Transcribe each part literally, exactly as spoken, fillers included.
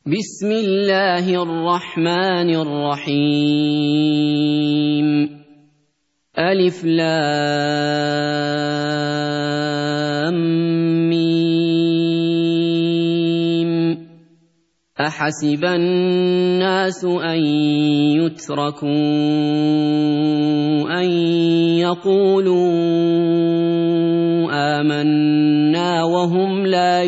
بسم الله الرحمن الرحيم ألف لام ميم أحسب الناس أن يتركوا أن يقولوا آمنا وهم لا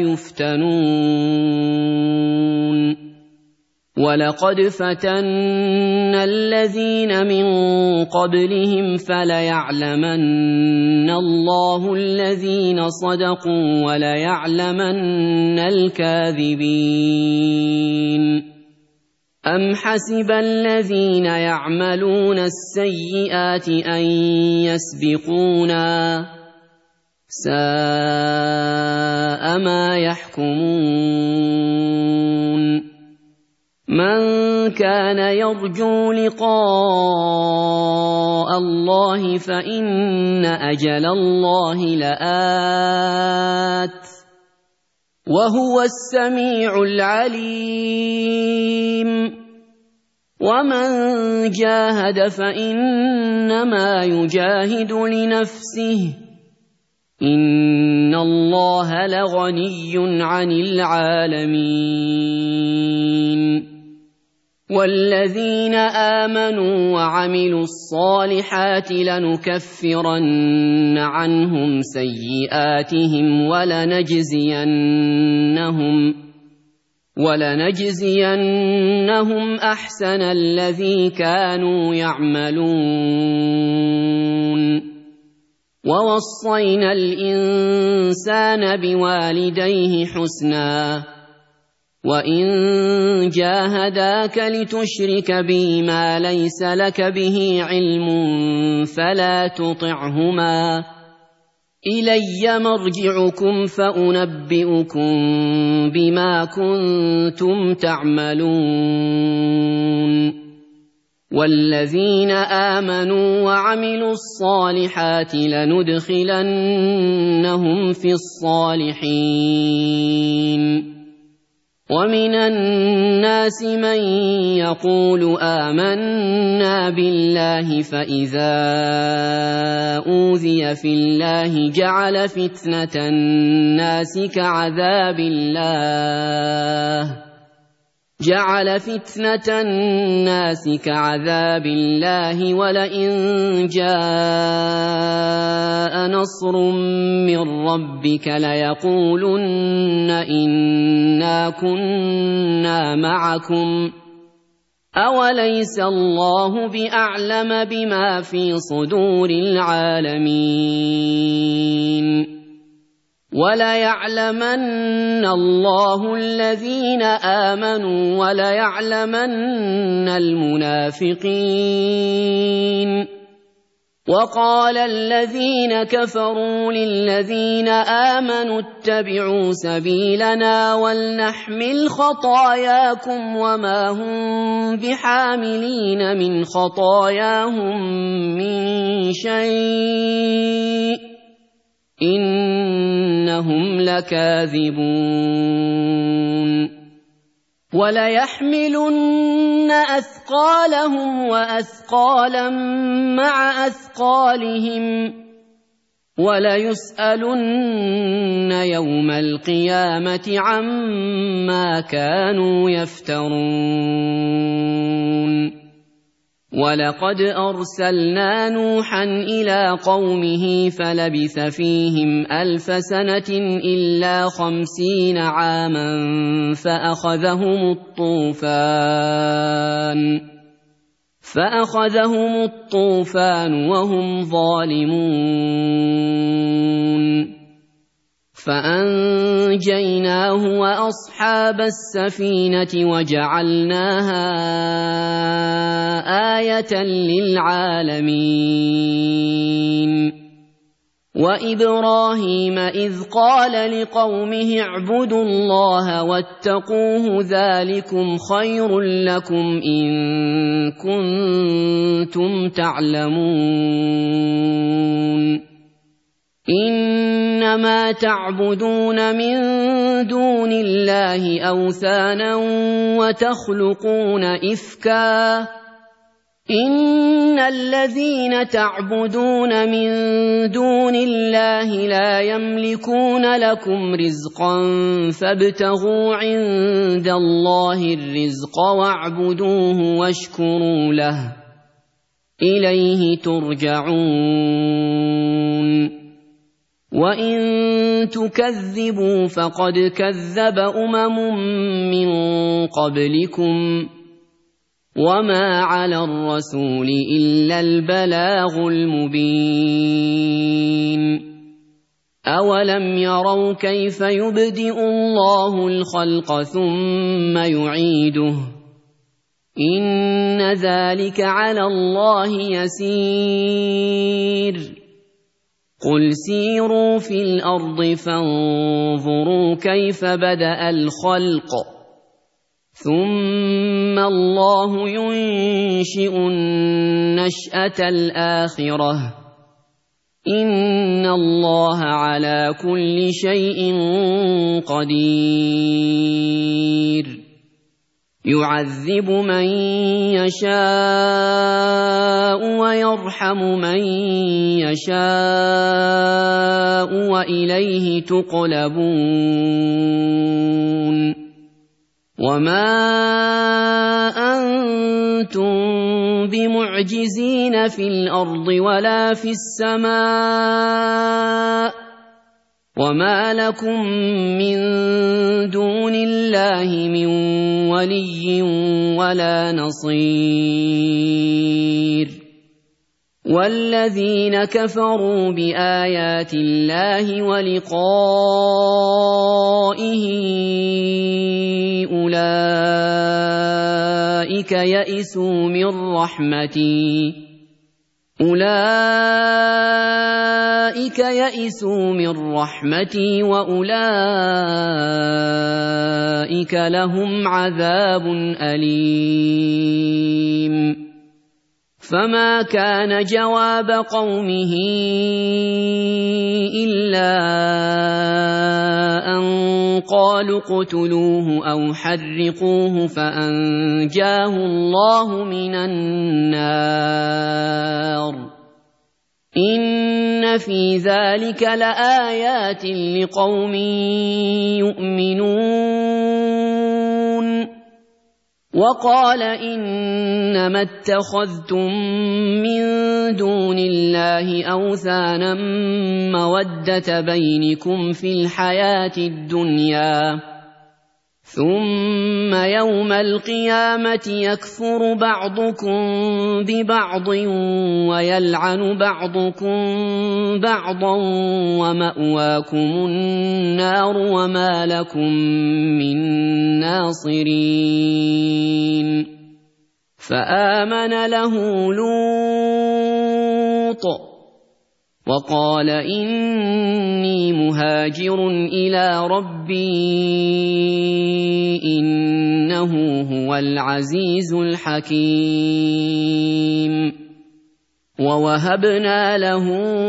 يفتنون ولقد فتنا الذين من قبلهم فليعلمن الله الذين صدقوا وليعلمن الكاذبين أم حسب الذين يعملون السيئات أن يسبقونا ساء ما يحكمون من كان يرجو لقاء الله فإن أجل الله لآت وهو السميع العليم ومن جاهد فإنما يجاهد لنفسه إن الله لغني عن العالمين والذين آمنوا وعملوا الصالحات لنكفرن عنهم سيئاتهم ولنجزينهم ولنجزينهم أحسن الذي كانوا يعملون ووصينا الإنسان بوالديه حسنا وإن جاهداك لتشرك بي ما ليس لك به علم فلا تطعهما إلي مرجعكم فأنبئكم بما كنتم تعملون والذين آمنوا وعملوا الصالحات لندخلنهم في الصالحين ومن الناس من يقول آمنا بالله فإذا أوذي في الله جعل فتنة الناس كعذاب الله جعل فتنة الناس كعذاب الله ولئن جاء نصر من ربك ليقولن إنا كنا معكم أوليس الله بأعلم بما في صدور العالمين وليعلمن الله الذين آمنوا وليعلمن المنافقين وقال الذين كفروا للذين آمنوا اتبعوا سبيلنا ولنحمل خطاياكم وما هم بحاملين من خطاياهم من شيء إنهم لكاذبون وليحملن أثقالهم وأثقالا مع أثقالهم وليسألن يوم القيامة عما كانوا يفترون ولقد أرسلنا نوحا إلى قومه فلبث فيهم ألف سنة إلا خمسين عاما فأخذهم الطوفان فأخذهم الطوفان وهم ظالمون فأنجيناه وأصحاب السفينة وجعلناها آية للعالمين وإبراهيم إذ قال لقومه اعبدوا الله واتقوه ذلكم خير لكم إن كنتم تعلمون إنما تعبدون من دون الله أوثانا وتخلقون إفكا إن الذين تعبدون من دون الله لا يملكون لكم رزقا فابتغوا عند الله الرزق واعبدوه واشكروا له إليه ترجعون وإن تكذبوا فقد كذب أمم من قبلكم وما على الرسول إلا البلاغ المبين أولم يروا كيف يبدئ الله الخلق ثم يعيده إن ذلك على الله يسير قل سيروا في الأرض فانظروا كيف بدأ الخلق ثم الله ينشئ النشأة الآخرة إن الله على كل شيء قدير يعذب من يشاء ويرحم من يشاء وإليه تقلبون وما أنتم بمعجزين في الأرض ولا في السماء وما لكم من دون الله من ولي ولا نصير والذين كفروا بآيات الله ولقائه أولئك يئسوا من رحمتي أولئك يئسوا من رحمتي وأولئك لهم عذاب أليم فما كان جواب قومه إلا أن قالوا اقتلوه أو حرقوه فأنجاه الله من النار إن في ذلك لآيات لقوم يؤمنون وقال إنما اتخذتم من دون الله أوثانا مودة بينكم في الحياة الدنيا ثم يوم القيامة يكفر بعضكم ببعض ويلعن بعضكم بعضا ومأواكم النار وما لكم من ناصرين فآمن له لوط وقال إني مهاجر إلى ربي إنه هو العزيز الحكيم ووهبنا له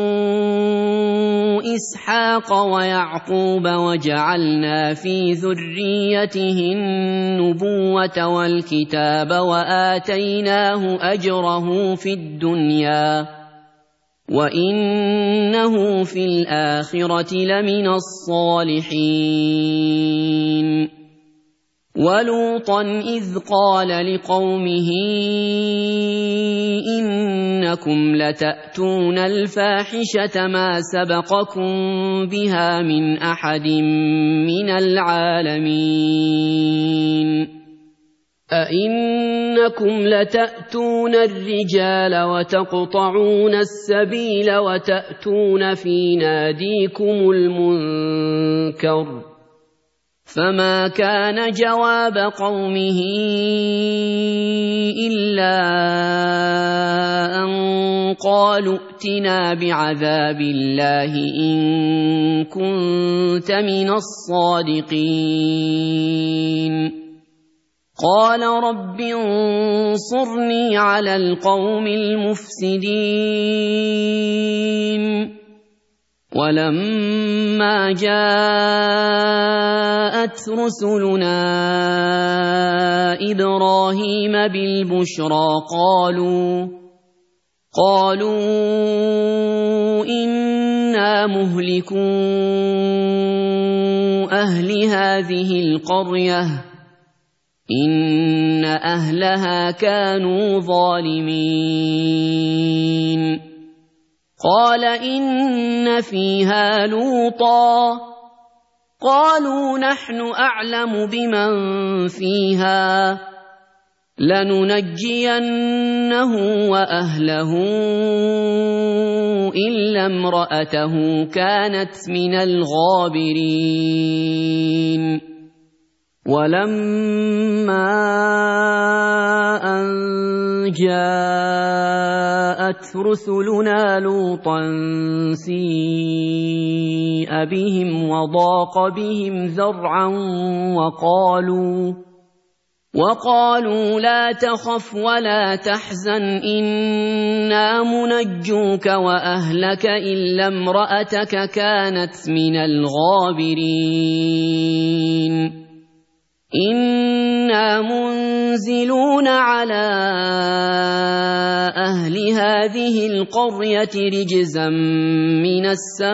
إسحاق ويعقوب وجعلنا في ذريته النبوة والكتاب وآتيناه أجره في الدنيا وإنه في الآخرة لمن الصالحين ولوطا إذ قال لقومه إنكم لتأتون الفاحشة ما سبقكم بها من أحد من العالمين أئنكم لتأتون الرجال وتقطعون السبيل وتأتون في ناديكم المنكر فما كان جواب قومه إلا أن قالوا ائتنا بعذاب الله إن كنت من الصادقين قال رب انصرني على القوم المفسدين ولما جاءت رسلنا إبراهيم بالبشرى قالوا قالوا إنا مهلكو أهل هذه القرية إن أهلها كانوا ظالمين قال إن فيها لوطا قالوا نحن أعلم بمن فيها لننجينه وأهله إلا امرأته كانت من الغابرين ولما أن جاءت رسلنا لوطا سيء بهم وضاق بهم ذرعا وقالوا وقالوا لا تخف ولا تحزن إنا منجوك وأهلك إلا امرأتك كانت من الغابرين إنا منزلون على أهل هذه القرية رجزا من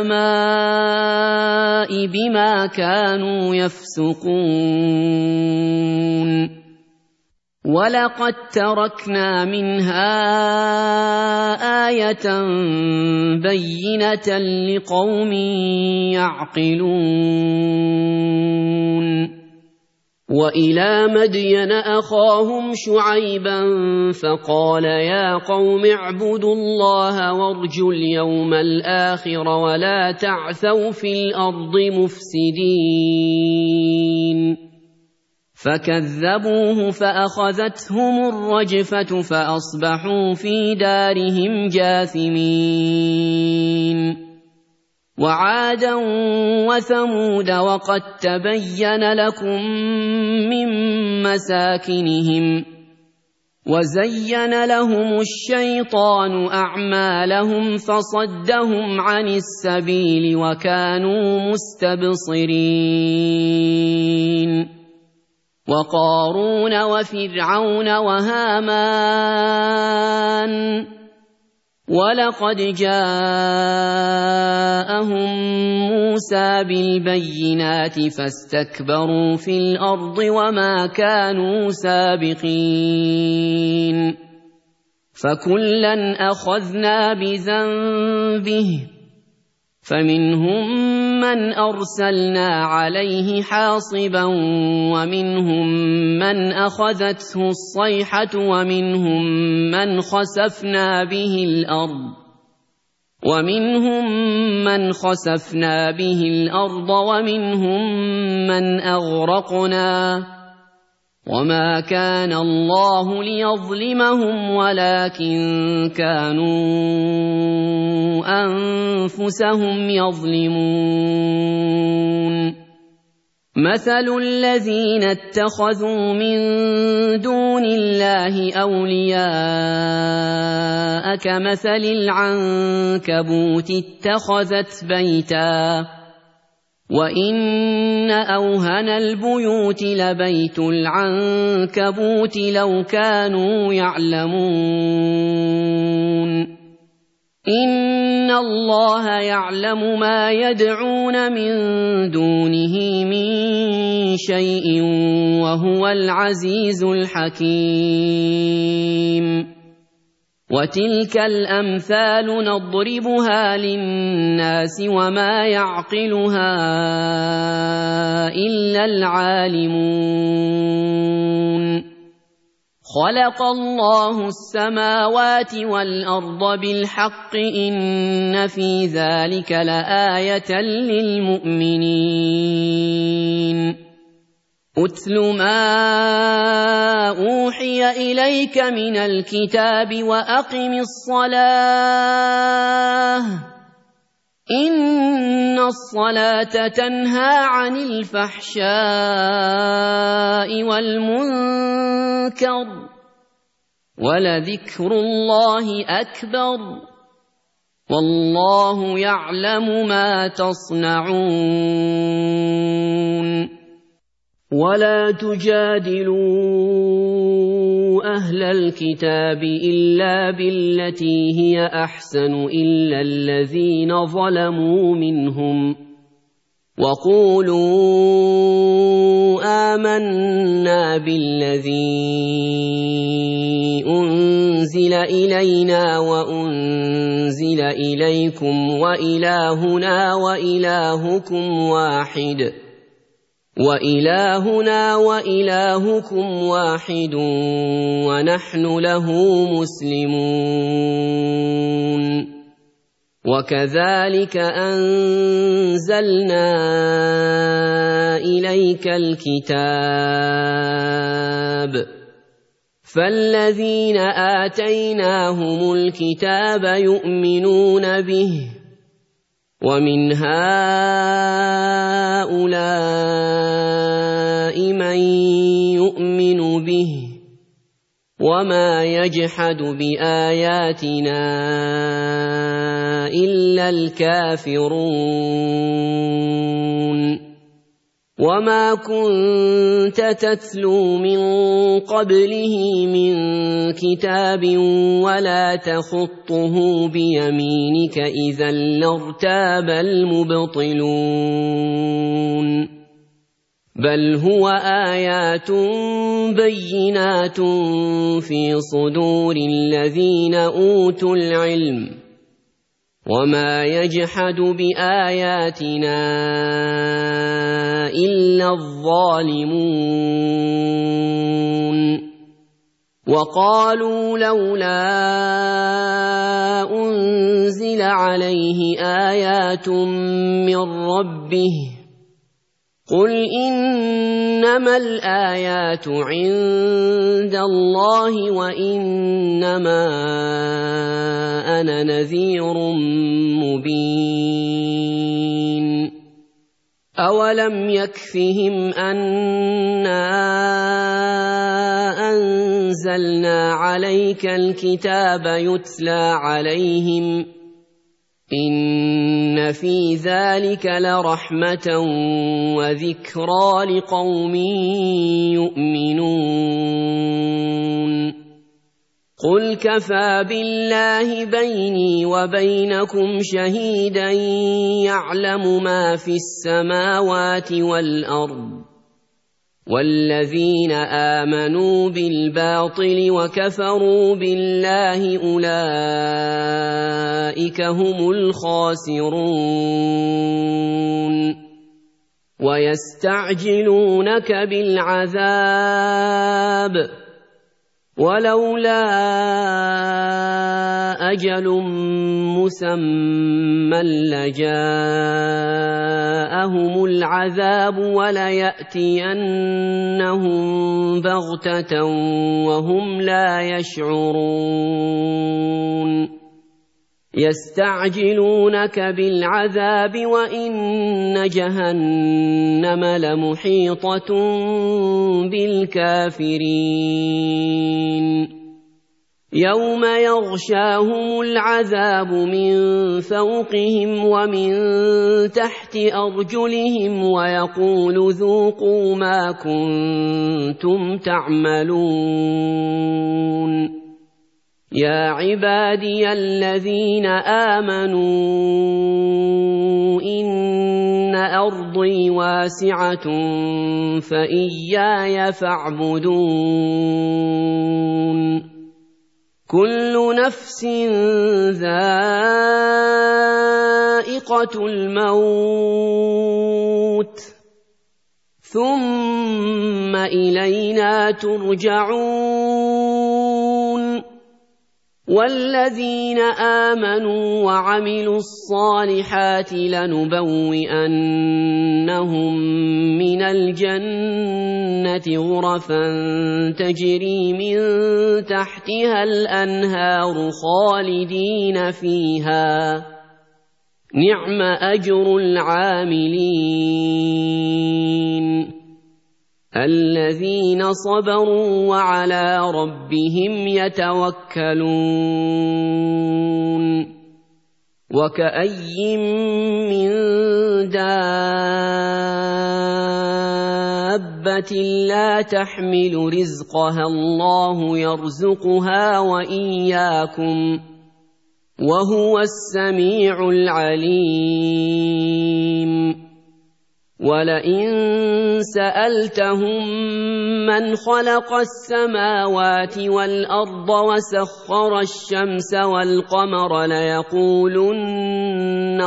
السماء بما كانوا يفسقون ولقد تركنا منها آية بينة لقوم يعقلون وإلى مدين أخاهم شعيبا فقال يا قوم اعبدوا الله وارجوا اليوم الآخر ولا تعثوا في الأرض مفسدين فكذبوه فأخذتهم الرجفة فأصبحوا في دارهم جاثمين وعادا وثمود وقد تبين لكم من مساكنهم وزين لهم الشيطان أعمالهم فصدهم عن السبيل وكانوا مستبصرين وقارون وفرعون وهامان ولقد جاءهم موسى بالبينات فاستكبروا في الأرض وما كانوا سابقين فكلا أخذنا بذنبه فمنهم من أرسلنا عليه حاصبا ومنهم من أخذته الصيحة ومنهم من خسفنا به الأرض ومنهم من خسفنا به الأرض ومنهم من أغرقنا وما كان الله ليظلمهم ولكن كانوا أنفسهم يظلمون مثل الذين اتخذوا من دون الله أولياء كمثل العنكبوت اتخذت بيتا وإن أوهن البيوت لبيت العنكبوت لو كانوا يعلمون إن الله يعلم ما يدعون من دونه من شيء وهو العزيز الحكيم وتلك الأمثال نضربها للناس وما يعقلها إلا العالمون خلق الله السماوات والأرض بالحق إن في ذلك لآية للمؤمنين أتل ما أوحي إليك من الكتاب وأقم الصلاة إن الصلاة تنهى عن الفحشاء والمنكر ولذكر الله أكبر والله يعلم ما تصنعون ولا تجادلوا أهل الكتاب إلا بالتي هي أحسن إلا الذين ظلموا منهم وقولوا آمنا بالذي أنزل إلينا وأنزل إليكم وإلهنا وإلهكم واحد وإلهنا وإلهكم واحد ونحن له مسلمون وكذلك أنزلنا إليك الكتاب فالذين آتيناهم الكتاب يؤمنون به ومن هؤلاء من يؤمن به وما يجحد بآياتنا إلا الكافرون وما كنت تتلو من قبله من كتاب ولا تخطه بيمينك إذا لارتاب المبطلون بل هو آيات بينات في صدور الذين أوتوا العلم وما يجحد بآياتنا إلا الظالمون وقالوا لولا أنزل عليه آيات من ربه قل إنما الآيات عند الله وإنما أنا نذير مبين أولم يكفهم أنا أنزلنا عليك الكتاب يتلى عليهم إن في ذلك لرحمة وذكرى لقوم يؤمنون قل كفى بالله بيني وبينكم شهيدا يعلم ما في السماوات والأرض والذين آمنوا بالباطل وكفروا بالله أولئك هم الخاسرون ويستعجلونك بالعذاب ولولا أجل مسمى لجاءهم العذاب وليأتينهم بغتة وهم لا يشعرون يستعجلونك بالعذاب وإن جهنم لمحيطة بالكافرين يوم يغشاهم العذاب من فوقهم ومن تحت أرجلهم ويقول ذوقوا ما كنتم تعملون يا عبادي الذين آمنوا إن أرضي واسعة فإياي فاعبدون كل نفس ذائقة الموت ثم إلينا ترجعون والذين آمنوا وعملوا الصالحات لنبوئنهم من الجنة غرفا تجري من تحتها الأنهار خالدين فيها نعم أجر العاملين الذين صبروا وعلى ربهم يتوكلون وكأي من دابة لا تحمل رزقها الله يرزقها وإياكم وهو السميع العليم ولئن سألتهم من خلق السماوات والأرض وسخر الشمس والقمر ليقولن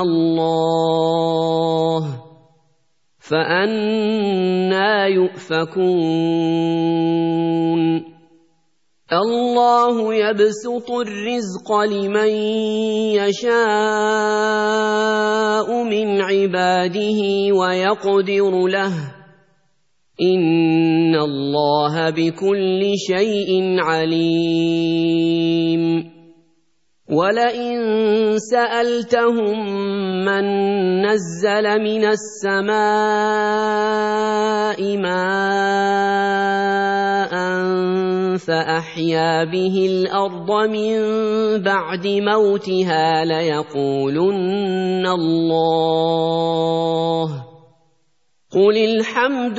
الله فأنى يؤفكون الله يبسط الرزق لمن يشاء من عباده ويقدر له إن الله بكل شيء عليم ولئن سألتهم من نزل من السماء ماء فأحيا به الأرض من بعد موتها ليقولن الله قل الحمد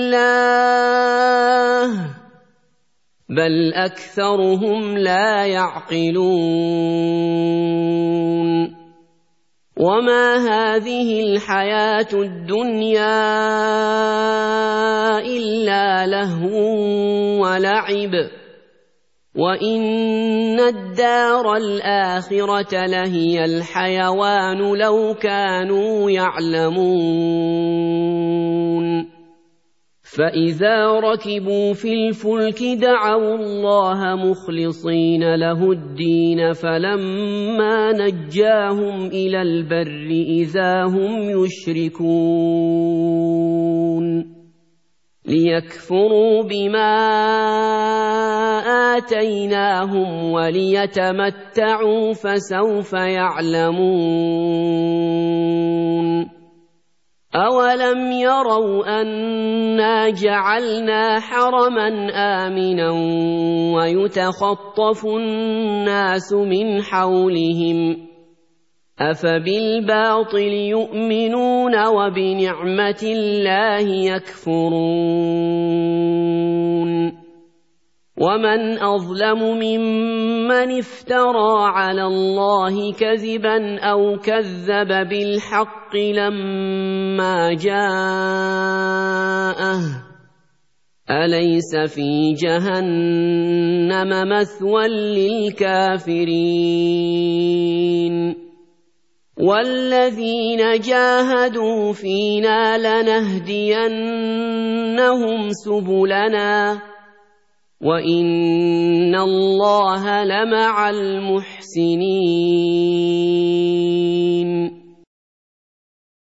لله بل أكثرهم لا يعقلون وما هذه الحياة الدنيا إلا لهو ولعب وإن الدار الآخرة لهي الحيوان لو كانوا يعلمون فإذا ركبوا في الفلك دعوا الله مخلصين له الدين فلما نجاهم إلى البر إذا هم يشركون ليكفروا بما آتيناهم وليتمتعوا فسوف يعلمون أولم يروا أنا جعلنا حرما آمنا ويتخطف الناس من حولهم أفبالباطل يؤمنون وبنعمة الله يكفرون ومن أظلم ممن افترى على الله كذبا أو كذب بالحق لما جاءه أليس في جهنم مثوى للكافرين والذين جاهدوا فينا لنهدينهم سبلنا وإن الله لمع المحسنين